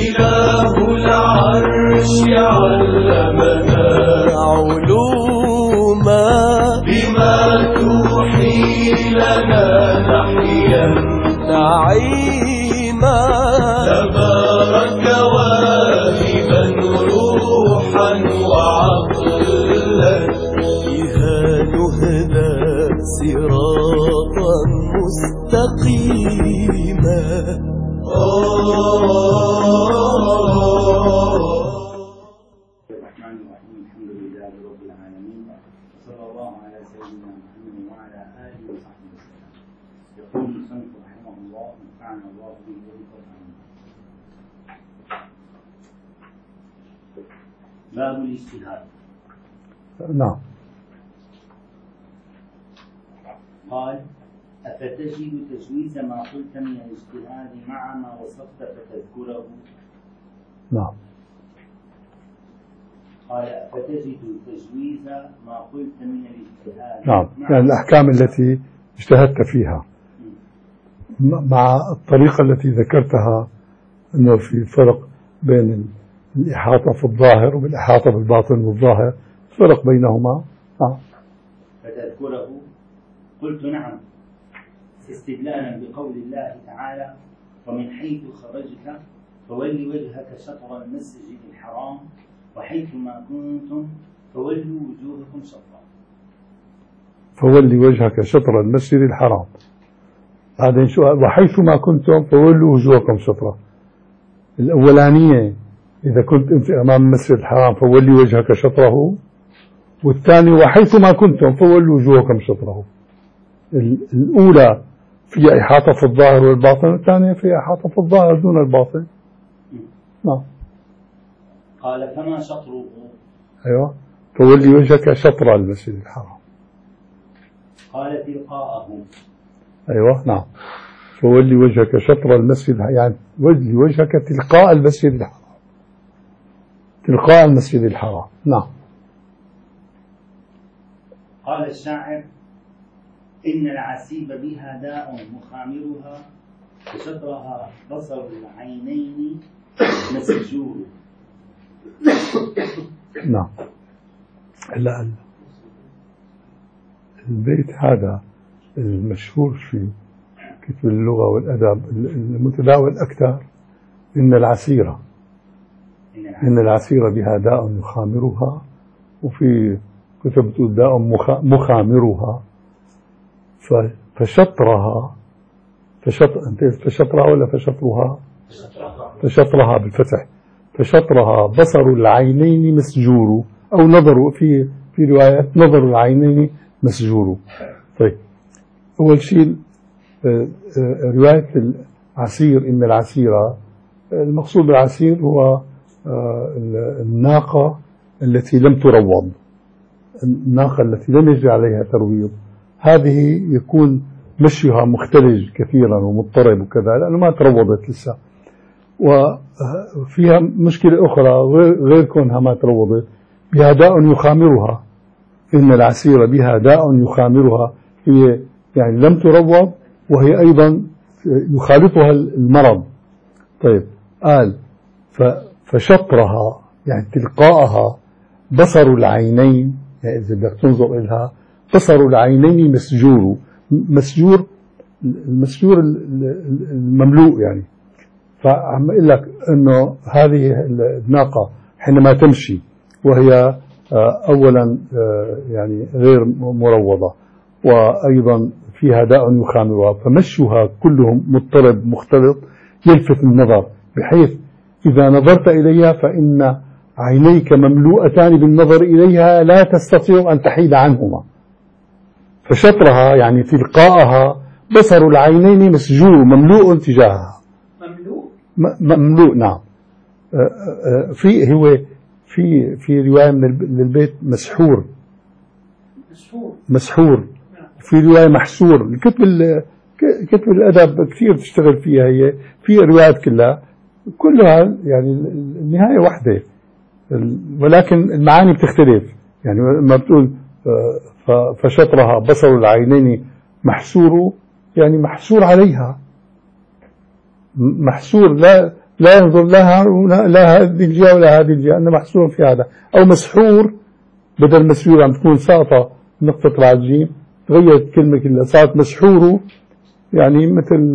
إله العرش علمنا علوما بما توحي لنا نحيا نعيما تبارك واهبا روحا وعقلا بها نهدى صراطا مستقيما. الرحمن الرحيم. الحمد لله رب العالمين، وصلى الله على سيدنا محمد وعلى آله وصحبه وسلم. يقول المصنف رحمه الله: نفعنا الله به وبركاته. باب الاجتهاد. نعم. قال: أفتجد تجويز ما قلت من الاجتهاد مع ما وصفت فتذكره؟ نعم. قال: أفتجد تجويز ما قلت من الاجتهاد نعم، يعني الأحكام التي اجتهدت فيها مع الطريقة التي ذكرتها، أنه في فرق بين الإحاطة في الظاهر والإحاطة بالباطن والظاهر، فرق بينهما. فتذكره؟ قلت: نعم، استدلالا بقول الله تعالى: ومن حيث خرجت فول وجهك شطر المسجد الحرام وحيث ما كنتم فولوا وجوهكم شطره. فولي وجهك شطر المسجد الحرام. بعدين شو؟ وحيث ما كنتم فولوا وجوهكم شطره. الأولانية إذا كنت أنت أمام المسجد الحرام فولي وجهك شطره، والثاني وحيث ما كنتم فولوا وجوهكم شطره. الأولى فيها إحاطة في الظاهر والباطن، والثانية فيها إحاطة في الظاهر دون الباطن. نعم. قال: فما شطره؟ أيوة، فولي وجهك شطر المسجد الحرام. قال: تلقاءه. أيوة، نعم، فولي وجهك شطر المسجد، يعني ولي وجهك تلقاء المسجد الحرام، تلقاء المسجد الحرام. نعم. قال الشاعر: إن العسيب بها داء مخامرها وشطرها بصر العينين مسجور. نعم. هلا البيت هذا المشهور في كتب اللغة والأدب المتداول أكثر: إن العسيرة بها داء يخامرها، وفي كتب تقول داء مخامرها. فشطرها ولا فشطرها؟ فشطرها بالفتح. فشطرها بصر العينين مسجور، أو نظر، في رواية نظر العينين مسجور. طيب، أول شيء رواية العسير، إن العسيرة، المقصود بالعسير هو الناقة التي لم تروض، الناقة التي لم يجري عليها ترويض. هذه يكون مشيها مختلج كثيرا ومضطرب وكذا، لأنه ما تروضت لسه. وفيها مشكلة أخرى غير كونها ما تروضت، بها داء يخامرها. إن العسيرة بها داء يخامرها، هي يعني لم تروض، وهي أيضا يخالطها المرض. طيب، قال فشطرها يعني تلقاءها بصر العينين، يعني إذا بدك تنظر إلها بصر العينين مسجور. المسجور المملوء يعني. فعم أقول لك أنه هذه الناقة حينما تمشي وهي أولا يعني غير مروضة، وأيضا فيها داء يخامرها، فمشيها كلهم مضطرب مختلط يلفت النظر، بحيث إذا نظرت إليها فإن عينيك مملوءتان بالنظر إليها لا تستطيع أن تحيد عنهما. فشطرها يعني تلقاءها بصر العينين مسجور، مملوء تجاهها. مملوء. نعم. في رواية من البيت مسحور. في رواية محسور. كتب الأدب كثير تشتغل فيها، هي في روايات كلها يعني النهاية واحدة، ولكن المعاني بتختلف. يعني ما بتقول فشطرها بصر العينين محسور، يعني محسور عليها، محسور لا ينظر لا هذه الجهة ولا هذه الجهة، أنه محصور في هذا. أو مسحور، بدل مسحور عم تكون ساقطة نقطة بعد جيم، تغيرت كلمة كلها صارت مسحور. يعني مثل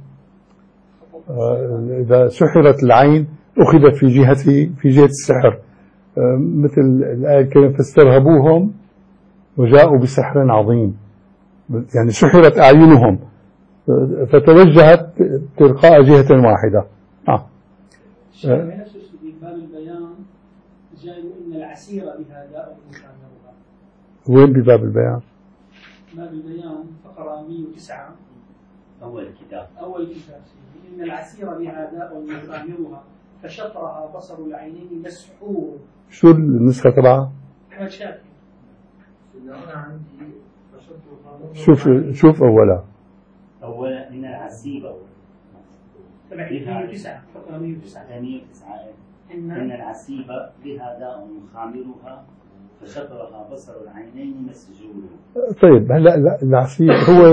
إذا سحرت العين أخذت في جهة السحر، مثل الآية الكريمة فاسترهبوهم وجاءوا بسحر عظيم، يعني سحرت أعينهم فتوجهت تلقاء جهة واحدة. الشافعي نفسه في باب البيان جاء إن العسير بها داء يخامرها. وين بباب البيان؟ باب البيان فقرة 109 أول كتاب إن العسير بها داء يخامرها فشطرها بصر العينين مسحور. شو النسخة تبعها؟ أحمد شاكر. شوف أولا إن العسيبة تبع 109 فقرة 109 إن العسيبة بها داء يخامرها فشطرها بصر العينين مسجور. طيب هلا العسيب هو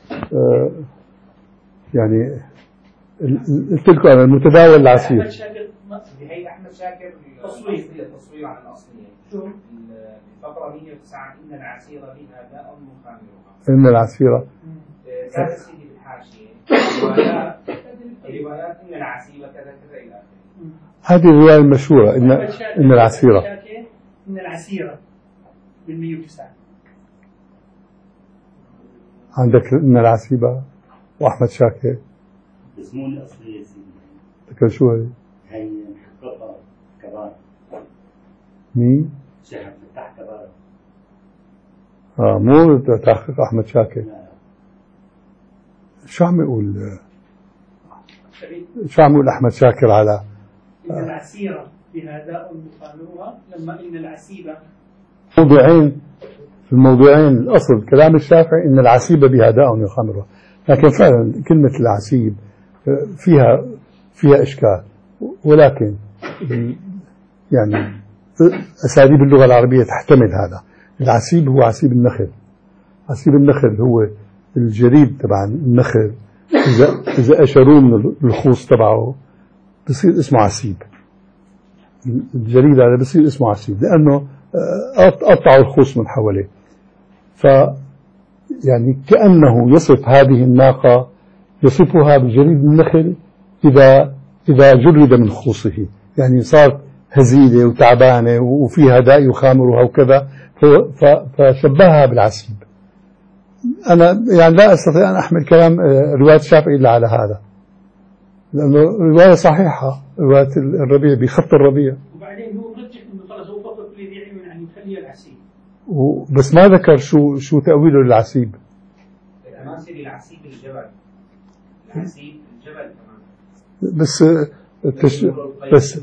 يعني قلت لكم أنا المتداول العسيب. هي أحمد شاكر تصوير عن الأصلية. شو الفقرة 109 إن العسير بها داء يخامرها. إن العسيرة زاد سيدي بالحاشية روايات إن العسيبة كذا كذا إلى آخره. هذه الرواية المشهورة إن العسيرة. إن العسيرة بال109 عندك إن العسيبة وأحمد شاكر. اسمه الأصلي يا سيدي. ذكر شو هي محققة كبار. مين؟ شيخ عبد الفتاح كبار. مو تحقيق أحمد شاكر. شو عم يقول أحمد شاكر على إن العسيرة بها داء يخامرها لما إن العسيبة موضوعين. في الموضوعين الأصل كلام الشافعي إن العسيبة بها داء يخامرها، لكن فعلا كلمة العسيب فيها إشكال، ولكن يعني أساليب اللغة العربية تحتمل هذا. العسيب هو عسيب النخل. عسيب النخل هو الجريد تبع النخل، إذا أشروه من الخوص تبعه بصير اسمه عسيب. الجريد هذا بصير اسمه عسيب لأنه قطعوا الخوص من حواليه. يعني كأنه يصف هذه الناقة يصفها بجريد النخل إذا جرد من خوصه، يعني صارت هزيلة وتعبانة وفيها داء يخامرها وكذا، فشبهها بالعسيب. أنا يعني لا أستطيع أن أحمل كلام رواية الشافعي إلا على هذا، لأنه رواية صحيحة، رواية الربيع بخط الربيع. وبعدين هو رجح إنه خلص هو فقط في ذي علم يعني يخليها العسيب، بس ما ذكر شو تأويله للعسيب. تماثل العسيب الجبل، العسيب الجبل كمان. بس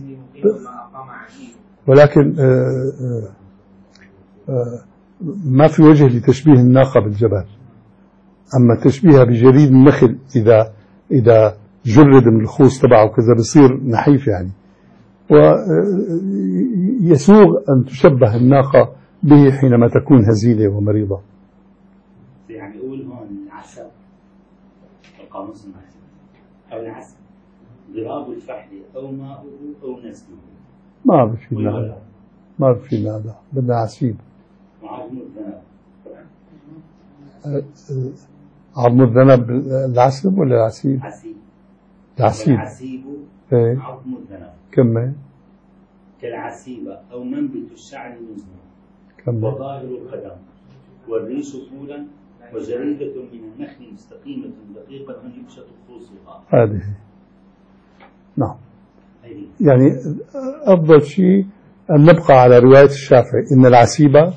ولكن ما في وجه لتشبيه الناقة بالجبل. أما تشبيهها بجريد النخل إذا جرد من الخوص تبعه كذا بصير نحيف يعني، ويسوغ أن تشبه الناقة به حينما تكون هزيلة ومريضة. يعني أقول هون العسل القاموس المعجم أو العسل ضراب الفحل أو ماءه أو نسله ما بفيدنا هذا، ما بفيدنا هذا، بدنا عسيب. وعظم الذنب. عظم الذنب العسب ولا العسيب؟ عسيب. العسيب. العسيب ايه. عظم الذنب. كمل. كالعسيبة أو منبت الشعر المزمر. كمل. وظاهر القدم والريش طولا وجريدة من النخل مستقيمة دقيقة يبشط خصوصها. هذه نعم. يعني أفضل شيء أن نبقى على رواية الشافعي إن العسيبة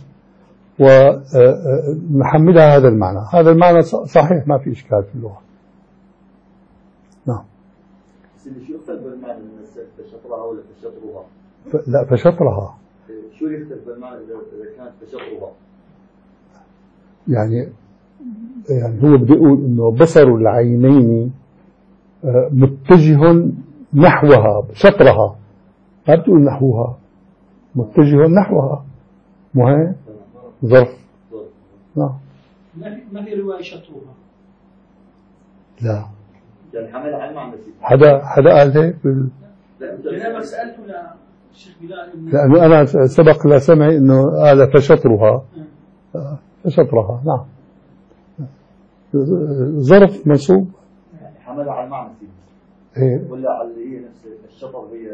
ونحملها هذا المعنى. هذا المعنى صحيح، ما في إشكال في اللغة. نعم. شو يختلف بالمعنى من فشطرها ولا فشطرها؟ لا فشطرها. شو يختلف بالمعنى إذا كانت فشطرها؟ يعني هو بده يقول إنه بصر العينين متجه نحوها، شطرها، ما بتقول نحوها، متجه نحوها، مو هيك؟ ظرف. نعم. ما في رواية شطرها. لا. يعني حمل على المعنى سيدي. حدا قال هيك جنابك سألته للشيخ بلال لأنه أنا سبق لسمعي أنه قال فشطرها. فشطرها نعم. ظرف منصوب يعني حمل على المعنى سيدي. إيه. ولا على اللي هي نفس الشطر هي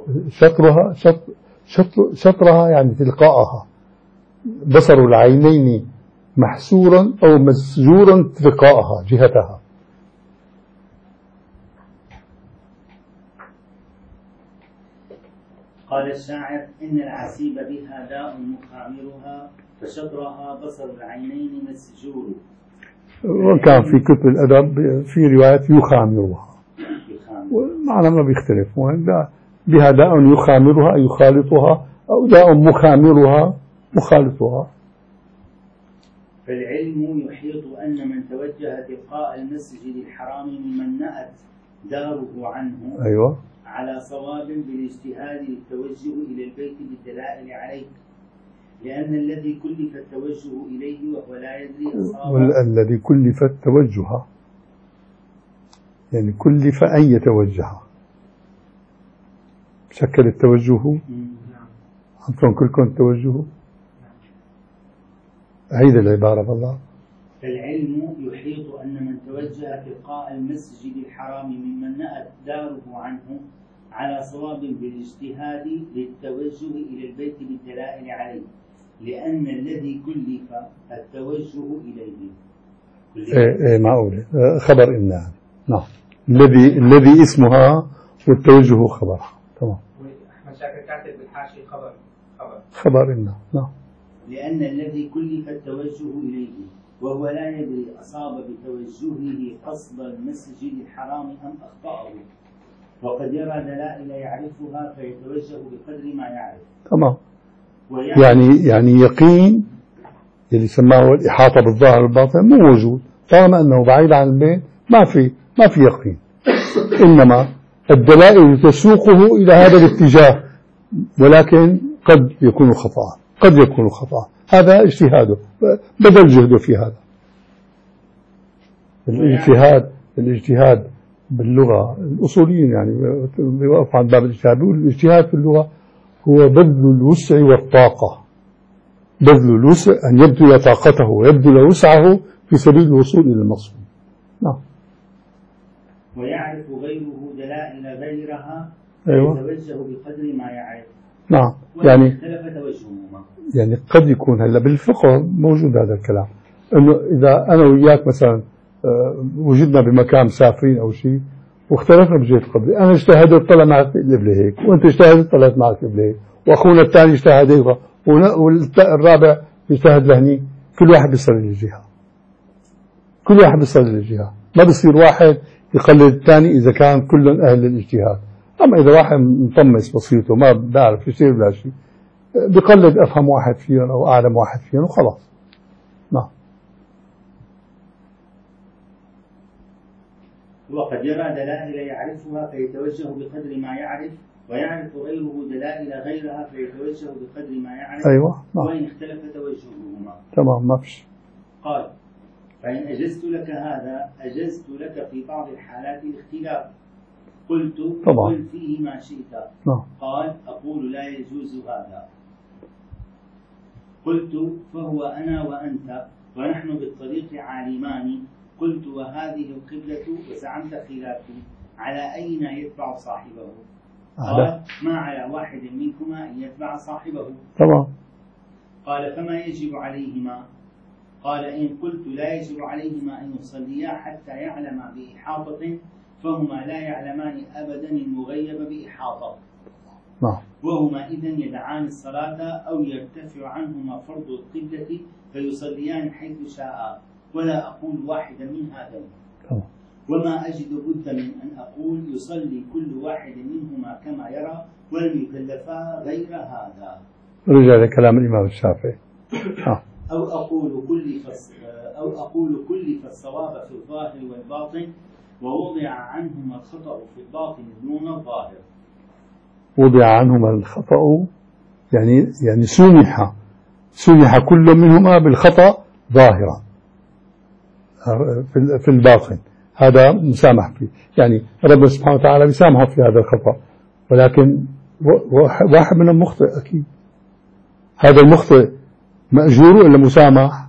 شطرها يعني تلقاءها. بصر العينين محسورا أو مسجورا تلقاءها جهتها. قال الشاعر إن العسيب بها داء مخامرها فشطرها بصر العينين مسجور. وكان في كتب الأدب في روايات يخامرها والمعنى ما بيختلف. بها داء يخامرها يخالطها أو داء مخامرها مخالطها. فالعلم يحيط أن من توجه تلقاء المسجد الحرام ممن نأت داره عنه أيوة. على صواب بالاجتهاد للتوجه إلى البيت بالدلائل عليه، لأن الذي كلف التوجه إليه وهو لا يدري أصابه. الذي كلف التوجه يعني كلف أن يتوجه. شكل التوجه أنتم كلكم توجهوا. هيدا العبارة بالله. فالعلم يحيط أن من توجه تلقاء المسجد الحرام ممن نأت داره عنه على صواب بالاجتهاد للتوجه إلى البيت بالدلائل عليه، لأن الذي كلف التوجه إليه. إيه معقولة. خبر إنها نعم. الذي اسمها والتوجه خبرها. تمام. أحمد شاكر كاتب بالحاشية خبر إنها نعم. لأن الذي كلف التوجه إليه وهو لا يدري أصاب بتوجهه قصد المسجد الحرام أم أخطأه، وقد يرى دلائل يعرفها فيتوجه بقدر ما يعرف. تمام. يعني يقين اللي سماه الإحاطة بالظاهر والباطن مو موجود طالما أنه بعيد عن البيت. ما في يقين، إنما الدلائل تسوقه إلى هذا الاتجاه، ولكن قد يكون خطأ. هذا اجتهاده بدل جهده في هذا. الاجتهاد باللغة الأصوليين يعني بيوقف عن باب الاجتهاد. بيقول الاجتهاد في اللغة هو بذل الوسع والطاقة. بذل الوسع أن يبذل طاقته ويبذل وسعه في سبيل الوصول إلى المقصود. نعم. ويعرف غيره دلائل غيرها. أيوة. يتوجه بقدر ما يعرف. نعم. يعني قد يكون هلا بالفقه موجود هذا الكلام، انه اذا انا وياك مثلا وجدنا بمكان مسافرين او شيء واختلفنا بجهه القبله، انا اجتهدت طلع معك القبله هيك، وانت اجتهدت طلعت معك القبله هيك، واخونا الثاني اجتهد هيك، والرابع اجتهد لهني، كل واحد بيصل للجهه. ما بصير واحد يقلد الثاني اذا كان كلهم اهل للاجتهاد. اما اذا واحد مطمس بسيط وما بيعرف يصير بلا شيء بقلد أفهم واحد فيهم أو أعلم واحد فيهم وخلاص. نعم. وقد يرى دلائل يعرفها فيتوجه بقدر ما يعرف، ويعرف غيره دلائل غيرها فيتوجه بقدر ما يعرف. أيوة. نعم. وإن اختلف توجههما. تمام. ما فيش. قال: فإن أجزت لك هذا أجزت لك في بعض الحالات الاختلاف. قلت: قل فيه ما شئت. نعم. قال: أقول لا يجوز هذا. قلت: فهو أنا وأنت ونحن بالطريق عالمان. قلت: وهذه القبلة وزعمت خلافي، على أين يتبع صاحبه؟ قال: ما على واحد منكما أن يتبع صاحبه. تمام. قال: فما يجب عليهما؟ قال: إن قلت لا يجب عليهما أن يصليا حتى يعلما بإحاطة، فهما لا يعلمان أبدا المغيب بإحاطة. نعم. وهما إذن يدعان الصلاة أو يرتفع عنهما فرض القبلة فيصليان حيث شاء، ولا أقول واحدا من هذين. وما أجد بد من أن أقول يصلي كل واحد منهما كما يرى، ولم يكلفا غير هذا. رجع لكلام الإمام الشافعي. أو أقول كلف الصواب في الظاهر والباطن، ووضع عنهما الخطأ في الباطن دون الظاهر. وضع عنهما الخطأ يعني سمح كل منهما بالخطأ ظاهرا في الباطن، هذا مسامح فيه، يعني ربنا سبحانه وتعالى بيسامحه في هذا الخطأ، ولكن واحد منهم مخطئ أكيد. هذا المخطئ مأجور ولا مسامح؟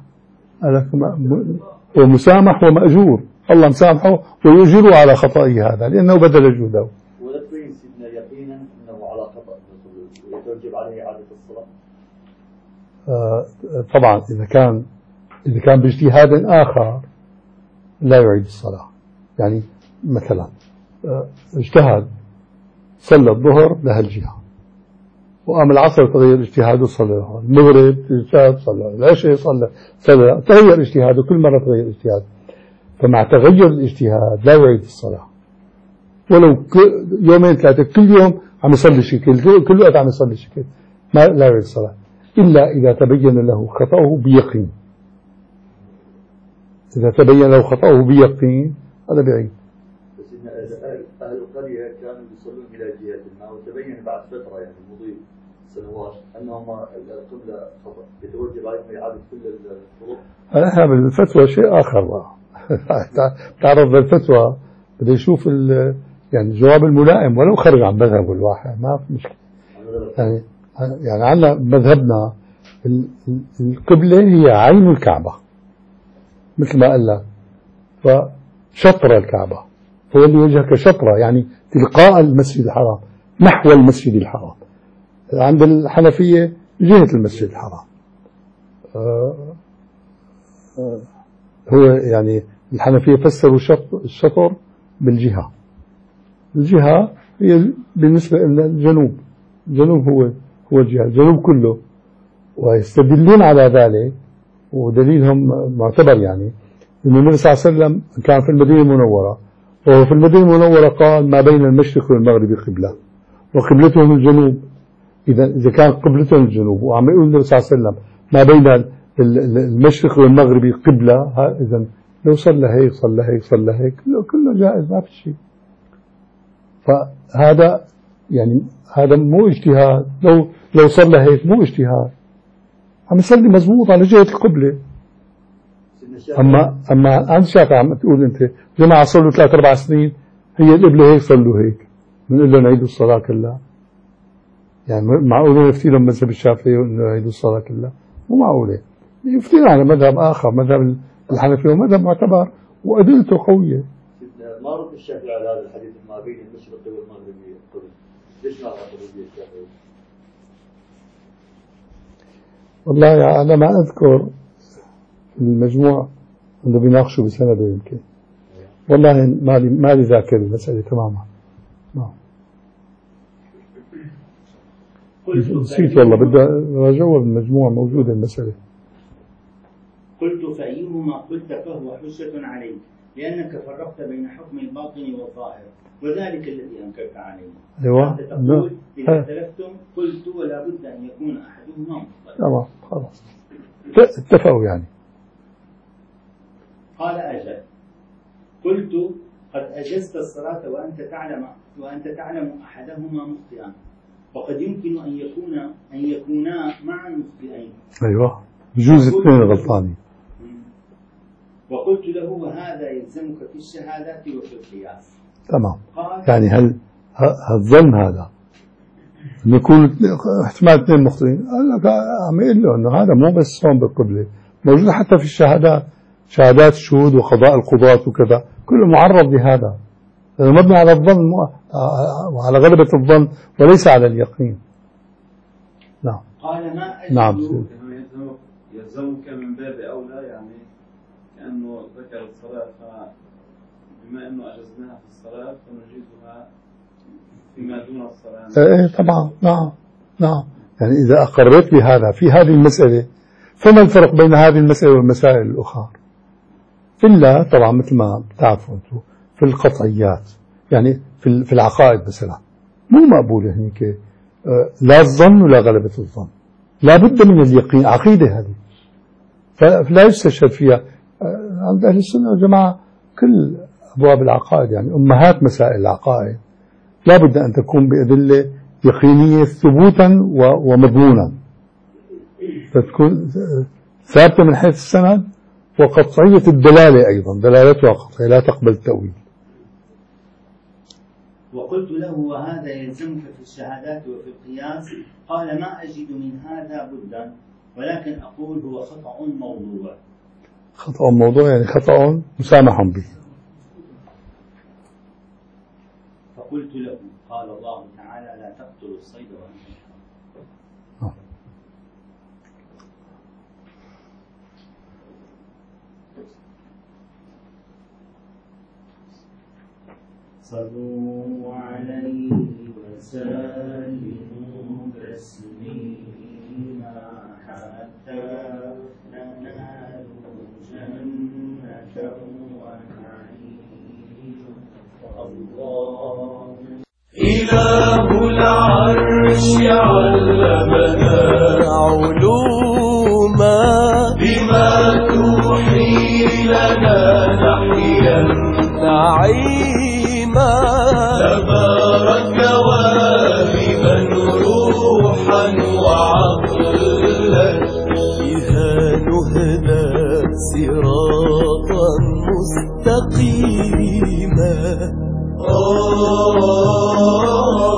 هو مسامح ومأجور، الله مسامحه ويؤجره على خطئه هذا لأنه بدل جهده. ولا تبين سيدنا يقينا أنه على خطأ ويتوجب عليه إعادة الصلاة؟ طبعا إذا كان باجتهاد آخر لا يعيد الصلاة. يعني مثلا اجتهد صلى الظهر لهالجهة، وقام العصر تغير اجتهاده صلى، المغرب اجتهاد صلى، العشاء صلى، تغير اجتهاده، كل مرة تغير اجتهاده. فمع تغير الاجتهاد لا يعيد الصلاة، ولو يومين ثلاثة كل يوم عم يصلي شكل، كل وقت عم يصلي شكل، لا يعيد الصلاة إلا إذا تبين له خطأه بيقين. إذا تبين له خطأه بيقين هذا بيعيد. بس إن أهل القرية كانوا يصلون إلى جهة ما، وتبين بعد فترة يعني مضي سنوات أنهم القبلة خطأ، يتوجب عليهم إعادة كل الطرق. هذا بالفتوى شيء آخر بقى. تعرف بالفتوى بده يشوف يعني الجواب الملائم ولو خرج عن مذهب الواحد ما في مشكلة. يعني عندنا مذهبنا القبلة هي عين الكعبة مثل ما قال لك، فشطر الكعبة، فولي وجهك شطرة يعني تلقاء المسجد الحرام، نحو المسجد الحرام. عند الحنفية جهة المسجد الحرام. هو يعني الحنفية فسروا الشطر بالجهة. الجهة هي بالنسبة لنا الجنوب، الجنوب هو الجهة، الجنوب كله. ويستدلون على ذلك، ودليلهم معتبر يعني أن النبي صلى الله عليه وسلم كان في المدينة المنورة، وهو في المدينة المنورة قال ما بين المشرق والمغرب قبلة وقبلتهم الجنوب. إذا كان قبلتهم الجنوب وعم يقول النبي صلى الله عليه وسلم ما بين المشرق والمغرب قبلة، إذا لو صلى هيك صلى هيك صلى هيك كله جائز ما في شيء. فهذا يعني هذا مو اجتهاد، لو صلى هيك مو اجتهاد، عم يصلي مضبوط على جهة القبلة. أما عند الشافعي عم تقول أنت جماعة صلوا 3-4 سنين هي القبلة هيك صلوا هيك، بنقول لهم عيدوا الصلاة كلها. يعني معقولة يفتي لهم مذهب الشافعي وإنه عيدوا الصلاة كلها؟ مو معقولة. يفتينا على مذهب آخر، مذهب الحنفي ومذهب معتبر وأدلته قوية. ما رد الشافعي على هذا الحديث ما بين المشرق والمغرب قبل؟ ليش ما رد الشافعي؟ والله أنا ما أذكر المجموع اللي بيناقشوا بسنده يمكن، والله ما لي ذاكر المسألة تماما. نسيت والله، بدي أراجعها بالمجموع، موجودة المسألة. قلت فأيهما قلت فهو حجة عليك، لأنك فرقت بين حكم الباطن والظاهر، وذلك الذي أنكرت عليه. أيوة. أنت تقول إذا اختلفتم قلت ولا بد أن يكون أحدهما مفضل. تمام خلاص اتفقوا يعني. قال أجل. قلت قد أجزت الصلاة وأنت تعلم أحدهما مخطئا، وقد يمكن أن يكونا معا مخطئين. أيوة بجوز اثنين غلطانين. وقلت له وهذا يلزمك في الشهادات وفي القياس. تمام. يعني هل الظن هذا أن يكون احتمال اثنين مخطئين؟ عم يقول له أنه هذا مو بس هون بالقبلة، موجود حتى في الشهادات، شهادات الشهود وقضاء القضاة وكذا، كله معرض لهذا، مبني على الظن وعلى غلبة الظن وليس على اليقين. نعم. قال ما أجل. نعم. يلزمك من باب أولى، يعني كأنه ذكر الصلاة، فبما أنه أجزناها في الصلاة فنجيزها فيما دون الصلاة. إيه طبعا. نعم يعني إذا أقررت بهذا في هذه المسألة، فما الفرق بين هذه المسألة والمسائل الأخرى؟ إلا طبعا مثل ما بتعرفوا أنتم في القطعيات، يعني في العقائد مثلا مو مقبولة هنيك لا الظن ولا غلبة الظن، لا بد من اليقين. عقيدة هذه فلا يستشهد فيها. عند أهل السنة والجماعة كل أبواب العقائد، يعني أمهات مسائل العقائد لا بد أن تكون بأدلة يقينية ثبوتا ومضمونا، فتكون ثابتة من حيث السند وقطعية الدلالة أيضا، دلالتها قطعية لا تقبل التأويل. وقلت له وهذا يلزمك في الشهادات وفي القياس؟ قال ما أجد من هذا بدا، ولكن أقول هو خطأ موضوع. خطأ موضوع يعني خطأ مسامح به. فقلت له قال الله تعالى لا تقتلوا الصيد وأنتم حرم. صلوا عليه وسلموا تسليما حتى ننال جنة ونعيم. الله إله العرش علمنا علوما بما توحي لنا نحيا نعيما تبارك واهبا روحا وعقلا بها نهدى صراطا مستقيما.